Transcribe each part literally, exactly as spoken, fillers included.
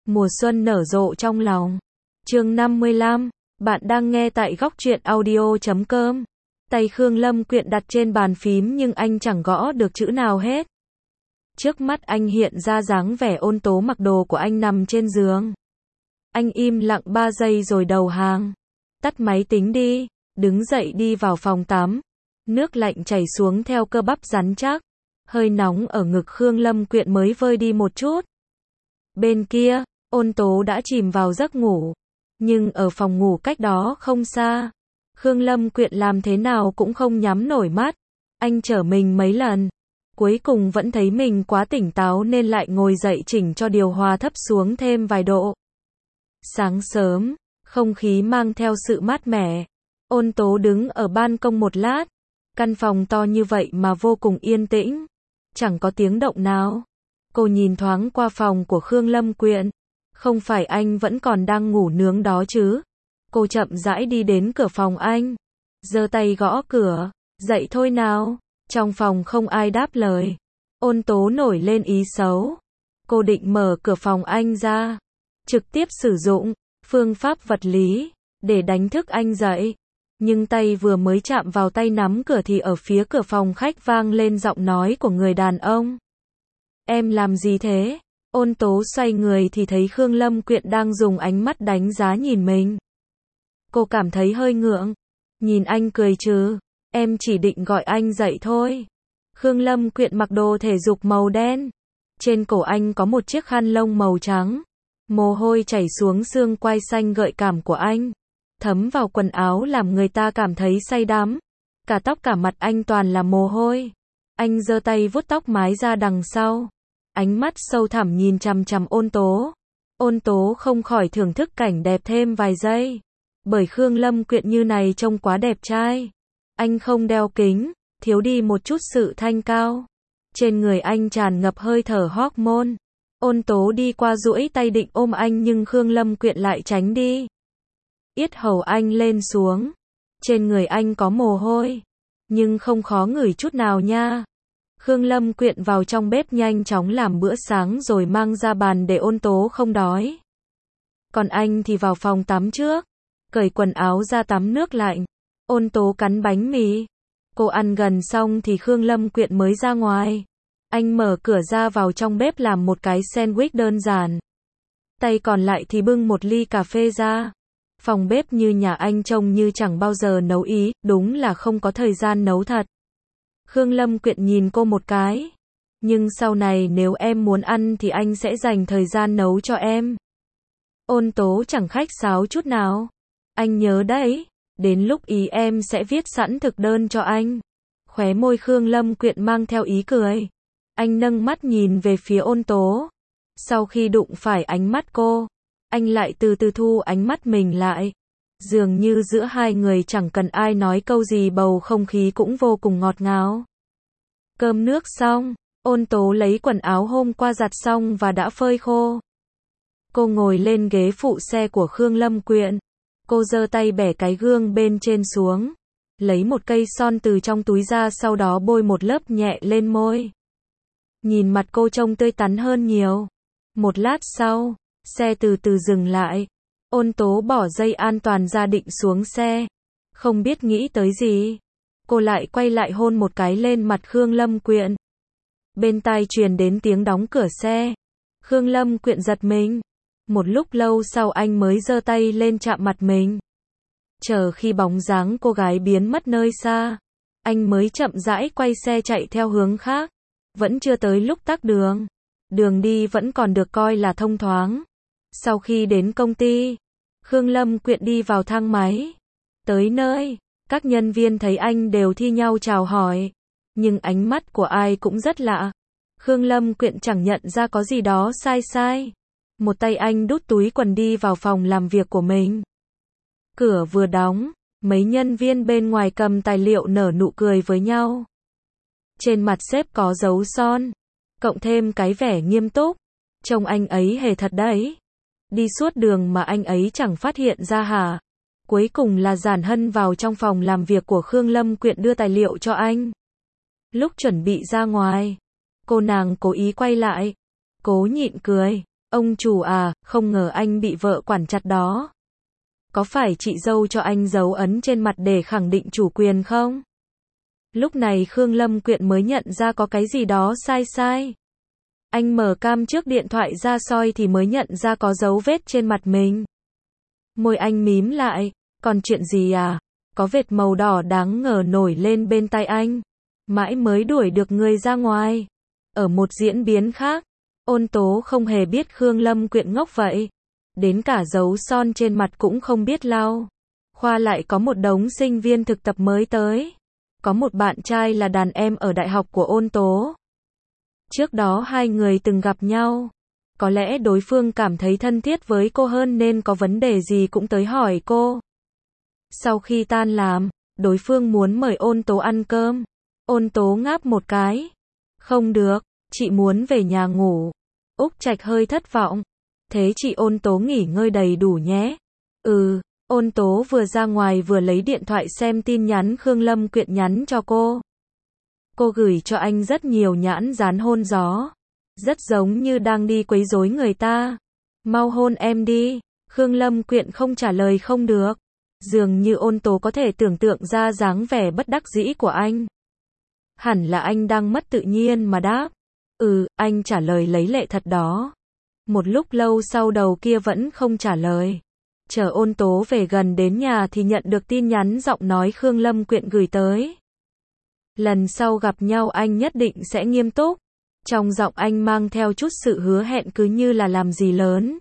mùa xuân nở rộ trong lòng. Chương năm mươi lăm, bạn đang nghe tại góc truyện audio chấm com. Tay Khương Lâm Quyện đặt trên bàn phím nhưng anh chẳng gõ được chữ nào hết. Trước mắt anh hiện ra dáng vẻ ôn tố mặc đồ của anh nằm trên giường. Anh im lặng ba giây rồi đầu hàng. Tắt máy tính đi, đứng dậy đi vào phòng tắm. Nước lạnh chảy xuống theo cơ bắp rắn chắc. Hơi nóng ở ngực Khương Lâm Quyện mới vơi đi một chút. Bên kia, ôn tố đã chìm vào giấc ngủ. Nhưng ở phòng ngủ cách đó không xa. Khương Lâm Quyện làm thế nào cũng không nhắm nổi mắt. Anh trở mình mấy lần. Cuối cùng vẫn thấy mình quá tỉnh táo nên lại ngồi dậy chỉnh cho điều hòa thấp xuống thêm vài độ. Sáng sớm, không khí mang theo sự mát mẻ. Ôn tố đứng ở ban công một lát. Căn phòng to như vậy mà vô cùng yên tĩnh. Chẳng có tiếng động nào. Cô nhìn thoáng qua phòng của Khương Lâm Quyện. Không phải anh vẫn còn đang ngủ nướng đó chứ. Cô chậm rãi đi đến cửa phòng anh. Giơ tay gõ cửa. Dậy thôi nào. Trong phòng không ai đáp lời. Ôn tố nổi lên ý xấu. Cô định mở cửa phòng anh ra. Trực tiếp sử dụng phương pháp vật lý để đánh thức anh dậy. Nhưng tay vừa mới chạm vào tay nắm cửa thì ở phía cửa phòng khách vang lên giọng nói của người đàn ông. Em làm gì thế? Ôn tố xoay người thì thấy Khương Lâm Quyện đang dùng ánh mắt đánh giá nhìn mình. Cô cảm thấy hơi ngượng. Nhìn anh cười chứ. Em chỉ định gọi anh dậy thôi. Khương Lâm Quyện mặc đồ thể dục màu đen. Trên cổ anh có một chiếc khăn lông màu trắng. Mồ hôi chảy xuống xương quai xanh gợi cảm của anh. Thấm vào quần áo làm người ta cảm thấy say đắm. Cả tóc cả mặt anh toàn là mồ hôi. Anh giơ tay vuốt tóc mái ra đằng sau. Ánh mắt sâu thẳm nhìn chằm chằm ôn tố. Ôn tố không khỏi thưởng thức cảnh đẹp thêm vài giây. Bởi Khương Lâm Quyện như này trông quá đẹp trai. Anh không đeo kính, thiếu đi một chút sự thanh cao. Trên người anh tràn ngập hơi thở hormone. Ôn tố đi qua duỗi tay định ôm anh nhưng Khương Lâm Quyện lại tránh đi. Yết hầu anh lên xuống. Trên người anh có mồ hôi. Nhưng không khó ngửi chút nào nha. Khương Lâm Quyện vào trong bếp nhanh chóng làm bữa sáng rồi mang ra bàn để ôn tố không đói. Còn anh thì vào phòng tắm trước. Cởi quần áo ra tắm nước lạnh. Ôn tố cắn bánh mì. Cô ăn gần xong thì Khương Lâm Quyện mới ra ngoài. Anh mở cửa ra vào trong bếp làm một cái sandwich đơn giản. Tay còn lại thì bưng một ly cà phê ra. Phòng bếp như nhà anh trông như chẳng bao giờ nấu ý, đúng là không có thời gian nấu thật. Khương Lâm Quyện nhìn cô một cái. Nhưng sau này nếu em muốn ăn thì anh sẽ dành thời gian nấu cho em. Ôn tố chẳng khách sáo chút nào. Anh nhớ đấy, đến lúc ý em sẽ viết sẵn thực đơn cho anh. Khóe môi Khương Lâm Quyện mang theo ý cười. Anh nâng mắt nhìn về phía ôn tố. Sau khi đụng phải ánh mắt cô, anh lại từ từ thu ánh mắt mình lại. Dường như giữa hai người chẳng cần ai nói câu gì bầu không khí cũng vô cùng ngọt ngào. Cơm nước xong, ôn tố lấy quần áo hôm qua giặt xong và đã phơi khô. Cô ngồi lên ghế phụ xe của Khương Lâm Quyện. Cô giơ tay bẻ cái gương bên trên xuống. Lấy một cây son từ trong túi ra sau đó bôi một lớp nhẹ lên môi. Nhìn mặt cô trông tươi tắn hơn nhiều. Một lát sau, xe từ từ dừng lại. Ôn tố bỏ dây an toàn ra định xuống xe. Không biết nghĩ tới gì. Cô lại quay lại hôn một cái lên mặt Khương Lâm Quyện. Bên tai truyền đến tiếng đóng cửa xe. Khương Lâm Quyện giật mình. Một lúc lâu sau anh mới giơ tay lên chạm mặt mình. Chờ khi bóng dáng cô gái biến mất nơi xa. Anh mới chậm rãi quay xe chạy theo hướng khác. Vẫn chưa tới lúc tắc đường. Đường đi vẫn còn được coi là thông thoáng. Sau khi đến công ty, Khương Lâm Quyện đi vào thang máy. Tới nơi, các nhân viên thấy anh đều thi nhau chào hỏi. Nhưng ánh mắt của ai cũng rất lạ. Khương Lâm Quyện chẳng nhận ra có gì đó sai sai. Một tay anh đút túi quần đi vào phòng làm việc của mình. Cửa vừa đóng, mấy nhân viên bên ngoài cầm tài liệu nở nụ cười với nhau. Trên mặt sếp có dấu son, cộng thêm cái vẻ nghiêm túc. Trông anh ấy hề thật đấy. Đi suốt đường mà anh ấy chẳng phát hiện ra hả? Cuối cùng là Giản Hân vào trong phòng làm việc của Khương Lâm Quyện đưa tài liệu cho anh. Lúc chuẩn bị ra ngoài, cô nàng cố ý quay lại. Cố nhịn cười. Ông chủ à, không ngờ anh bị vợ quản chặt đó. Có phải chị dâu cho anh dấu ấn trên mặt để khẳng định chủ quyền không? Lúc này Khương Lâm Quyện mới nhận ra có cái gì đó sai sai. Anh mở cam trước điện thoại ra soi thì mới nhận ra có dấu vết trên mặt mình. Môi anh mím lại, còn chuyện gì à? Có vệt màu đỏ đáng ngờ nổi lên bên tai anh. Mãi mới đuổi được người ra ngoài. Ở một diễn biến khác, Ôn Tố không hề biết Khương Lâm Quyện ngốc vậy. Đến cả dấu son trên mặt cũng không biết lau. Khoa lại có một đống sinh viên thực tập mới tới. Có một bạn trai là đàn em ở đại học của Ôn Tố. Trước đó hai người từng gặp nhau. Có lẽ đối phương cảm thấy thân thiết với cô hơn nên có vấn đề gì cũng tới hỏi cô. Sau khi tan làm, đối phương muốn mời Ôn Tố ăn cơm. Ôn Tố ngáp một cái. Không được, chị muốn về nhà ngủ. Úc Trạch hơi thất vọng. Thế chị Ôn Tố nghỉ ngơi đầy đủ nhé. Ừ, Ôn Tố vừa ra ngoài vừa lấy điện thoại xem tin nhắn Khương Lâm Quyện nhắn cho cô. Cô gửi cho anh rất nhiều nhãn dán hôn gió. Rất giống như đang đi quấy rối người ta. Mau hôn em đi. Khương Lâm Quyện không trả lời không được. Dường như Ôn Tố có thể tưởng tượng ra dáng vẻ bất đắc dĩ của anh. Hẳn là anh đang mất tự nhiên mà đáp. Ừ, anh trả lời lấy lệ thật đó. Một lúc lâu sau đầu kia vẫn không trả lời. Chờ Ôn Tố về gần đến nhà thì nhận được tin nhắn giọng nói Khương Lâm Quyện gửi tới. Lần sau gặp nhau anh nhất định sẽ nghiêm túc. Trong giọng anh mang theo chút sự hứa hẹn cứ như là làm gì lớn.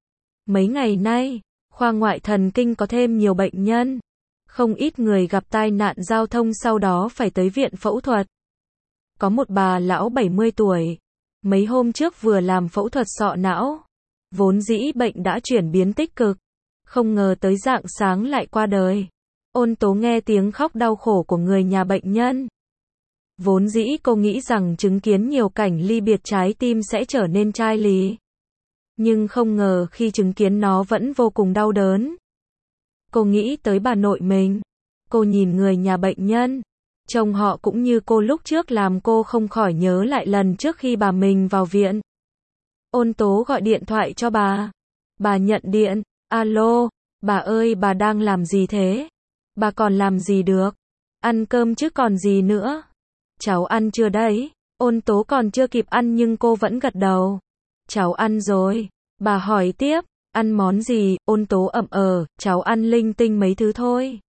Mấy ngày nay, khoa ngoại thần kinh có thêm nhiều bệnh nhân. Không ít người gặp tai nạn giao thông sau đó phải tới viện phẫu thuật. Có một bà lão bảy mươi tuổi. Mấy hôm trước vừa làm phẫu thuật sọ não. Vốn dĩ bệnh đã chuyển biến tích cực. Không ngờ tới rạng sáng lại qua đời. Ôn Tố nghe tiếng khóc đau khổ của người nhà bệnh nhân. Vốn dĩ cô nghĩ rằng chứng kiến nhiều cảnh ly biệt trái tim sẽ trở nên chai lì. Nhưng không ngờ khi chứng kiến nó vẫn vô cùng đau đớn. Cô nghĩ tới bà nội mình. Cô nhìn người nhà bệnh nhân. Chồng họ cũng như cô lúc trước làm cô không khỏi nhớ lại lần trước khi bà mình vào viện. Ôn Tố gọi điện thoại cho bà. Bà nhận điện. Alo, bà ơi bà đang làm gì thế? Bà còn làm gì được? Ăn cơm chứ còn gì nữa? Cháu ăn chưa đấy? Ôn Tố còn chưa kịp ăn nhưng cô vẫn gật đầu. Cháu ăn rồi. Bà hỏi tiếp, ăn món gì? Ôn Tố ậm ờ, cháu ăn linh tinh mấy thứ thôi.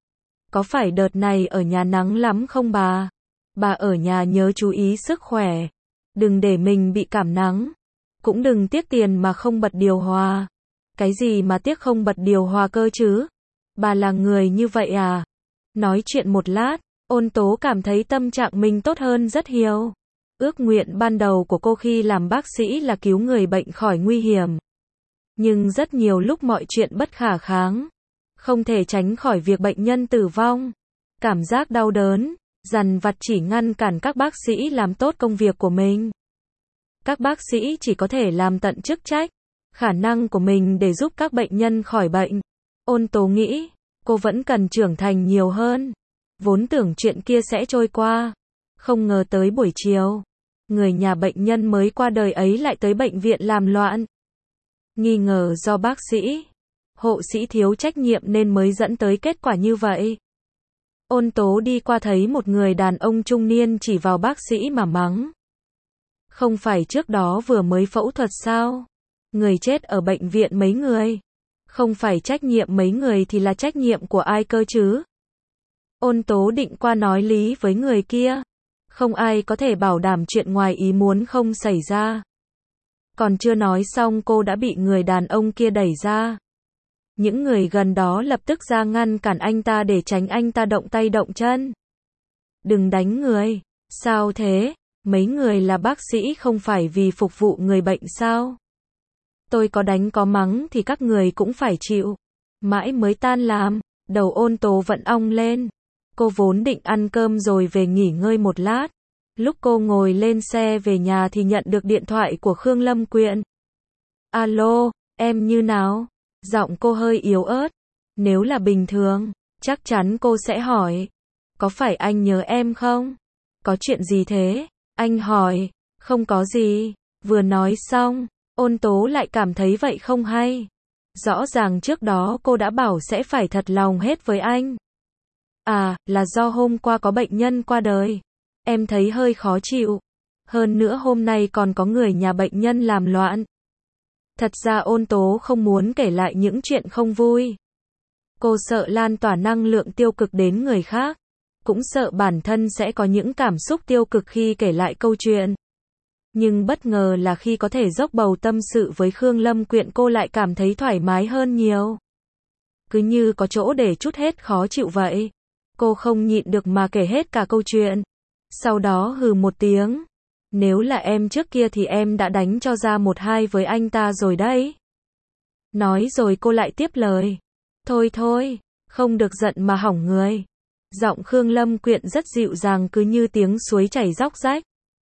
Có phải đợt này ở nhà nắng lắm không bà? Bà ở nhà nhớ chú ý sức khỏe. Đừng để mình bị cảm nắng. Cũng đừng tiếc tiền mà không bật điều hòa. Cái gì mà tiếc không bật điều hòa cơ chứ? Bà là người như vậy à? Nói chuyện một lát, Ôn Tố cảm thấy tâm trạng mình tốt hơn rất nhiều. Ước nguyện ban đầu của cô khi làm bác sĩ là cứu người bệnh khỏi nguy hiểm. Nhưng rất nhiều lúc mọi chuyện bất khả kháng. Không thể tránh khỏi việc bệnh nhân tử vong. Cảm giác đau đớn, dằn vặt chỉ ngăn cản các bác sĩ làm tốt công việc của mình. Các bác sĩ chỉ có thể làm tận chức trách, khả năng của mình để giúp các bệnh nhân khỏi bệnh. Ôn Tố nghĩ, cô vẫn cần trưởng thành nhiều hơn. Vốn tưởng chuyện kia sẽ trôi qua. Không ngờ tới buổi chiều, người nhà bệnh nhân mới qua đời ấy lại tới bệnh viện làm loạn. Nghi ngờ do bác sĩ, hộ sĩ thiếu trách nhiệm nên mới dẫn tới kết quả như vậy. Ôn Tố đi qua thấy một người đàn ông trung niên chỉ vào bác sĩ mà mắng. Không phải trước đó vừa mới phẫu thuật sao? Người chết ở bệnh viện mấy người? Không phải trách nhiệm mấy người thì là trách nhiệm của ai cơ chứ? Ôn Tố định qua nói lý với người kia. Không ai có thể bảo đảm chuyện ngoài ý muốn không xảy ra. Còn chưa nói xong cô đã bị người đàn ông kia đẩy ra. Những người gần đó lập tức ra ngăn cản anh ta để tránh anh ta động tay động chân. Đừng đánh người. Sao thế? Mấy người là bác sĩ không phải vì phục vụ người bệnh sao? Tôi có đánh có mắng thì các người cũng phải chịu. Mãi mới tan làm, đầu Ôn Tố vẫn ong lên. Cô vốn định ăn cơm rồi về nghỉ ngơi một lát. Lúc cô ngồi lên xe về nhà thì nhận được điện thoại của Khương Lâm Quyện. Alo, em như nào? Giọng cô hơi yếu ớt. Nếu là bình thường, chắc chắn cô sẽ hỏi. Có phải anh nhớ em không? Có chuyện gì thế? Anh hỏi. Không có gì. Vừa nói xong, Ôn tố lại cảm thấy vậy không hay. Rõ ràng trước đó cô đã bảo sẽ phải thật lòng hết với anh. À, là do hôm qua có bệnh nhân qua đời. Em thấy hơi khó chịu. Hơn nữa hôm nay còn có người nhà bệnh nhân làm loạn. Thật ra Ôn tố không muốn kể lại những chuyện không vui. Cô sợ lan tỏa năng lượng tiêu cực đến người khác. Cũng sợ bản thân sẽ có những cảm xúc tiêu cực khi kể lại câu chuyện. Nhưng bất ngờ là khi có thể dốc bầu tâm sự với Khương Lâm Quyện cô lại cảm thấy thoải mái hơn nhiều. Cứ như có chỗ để trút hết khó chịu vậy. Cô không nhịn được mà kể hết cả câu chuyện. Sau đó hừ một tiếng. Nếu là em trước kia thì em đã đánh cho ra một hai với anh ta rồi đấy. Nói rồi cô lại tiếp lời. Thôi thôi, không được giận mà hỏng người. Giọng Khương Lâm Quyện rất dịu dàng cứ như tiếng suối chảy róc rách.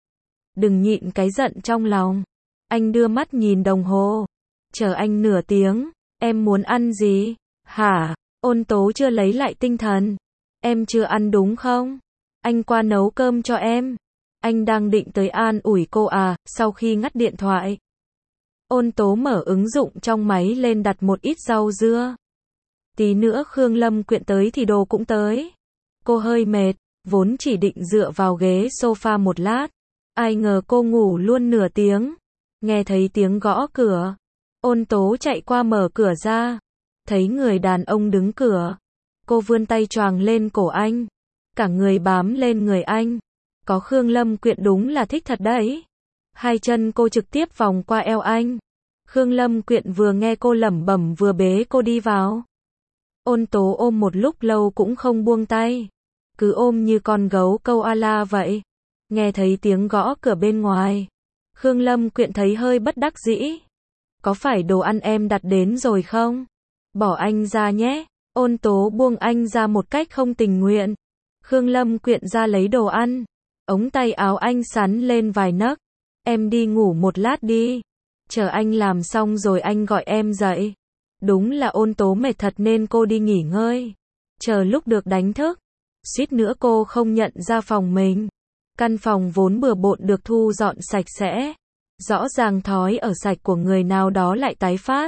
Đừng nhịn cái giận trong lòng. Anh đưa mắt nhìn đồng hồ. Chờ anh nửa tiếng. Em muốn ăn gì? Hả? Ôn tố chưa lấy lại tinh thần. Em chưa ăn đúng không? Anh qua nấu cơm cho em. Anh đang định tới an ủi cô à, sau khi ngắt điện thoại. Ôn tố mở ứng dụng trong máy lên đặt một ít rau dưa. Tí nữa Khương Lâm Quyện tới thì đồ cũng tới. Cô hơi mệt, vốn chỉ định dựa vào ghế sofa một lát. Ai ngờ cô ngủ luôn nửa tiếng. Nghe thấy tiếng gõ cửa. Ôn tố chạy qua mở cửa ra. Thấy người đàn ông đứng cửa. Cô vươn tay choàng lên cổ anh. Cả người bám lên người anh. Có Khương Lâm Quyện đúng là thích thật đấy. Hai chân cô trực tiếp vòng qua eo anh. Khương Lâm Quyện vừa nghe cô lẩm bẩm vừa bế cô đi vào. Ôn tố ôm một lúc lâu cũng không buông tay. Cứ ôm như con gấu câu a la vậy. Nghe thấy tiếng gõ cửa bên ngoài. Khương Lâm Quyện thấy hơi bất đắc dĩ. Có phải đồ ăn em đặt đến rồi không? Bỏ anh ra nhé. Ôn tố buông anh ra một cách không tình nguyện. Khương Lâm Quyện ra lấy đồ ăn. Ống tay áo anh sắn lên vài nấc. Em đi ngủ một lát đi. Chờ anh làm xong rồi anh gọi em dậy. Đúng là ôn tố mệt thật nên cô đi nghỉ ngơi. Chờ lúc được đánh thức. Suýt nữa cô không nhận ra phòng mình. Căn phòng vốn bừa bộn được thu dọn sạch sẽ. Rõ ràng thói ở sạch của người nào đó lại tái phát.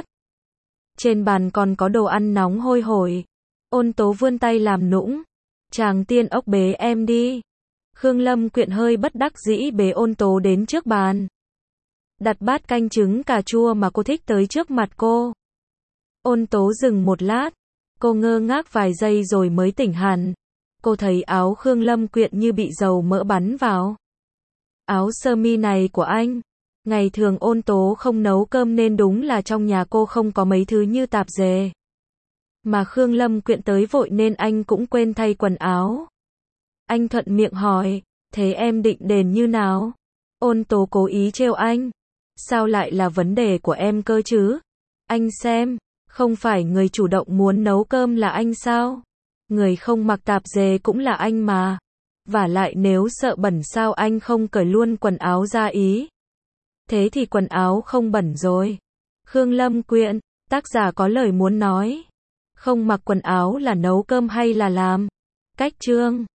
Trên bàn còn có đồ ăn nóng hôi hổi. Ôn tố vươn tay làm nũng. Chàng tiên ốc bế em đi. Khương Lâm Quyện hơi bất đắc dĩ bế ôn tố đến trước bàn. Đặt bát canh trứng cà chua mà cô thích tới trước mặt cô. Ôn tố dừng một lát. Cô ngơ ngác vài giây rồi mới tỉnh hẳn. Cô thấy áo Khương Lâm Quyện như bị dầu mỡ bắn vào. Áo sơ mi này của anh. Ngày thường ôn tố không nấu cơm nên đúng là trong nhà cô không có mấy thứ như tạp dề. Mà Khương Lâm Quyện tới vội nên anh cũng quên thay quần áo. Anh thuận miệng hỏi, thế em định đền như nào? Ôn tố cố ý trêu anh. Sao lại là vấn đề của em cơ chứ? Anh xem, không phải người chủ động muốn nấu cơm là anh sao? Người không mặc tạp dề cũng là anh mà. Vả lại nếu sợ bẩn sao anh không cởi luôn quần áo ra ý? Thế thì quần áo không bẩn rồi. Khương Lâm Quyện, tác giả có lời muốn nói. Không mặc quần áo là nấu cơm hay là làm? Cách chương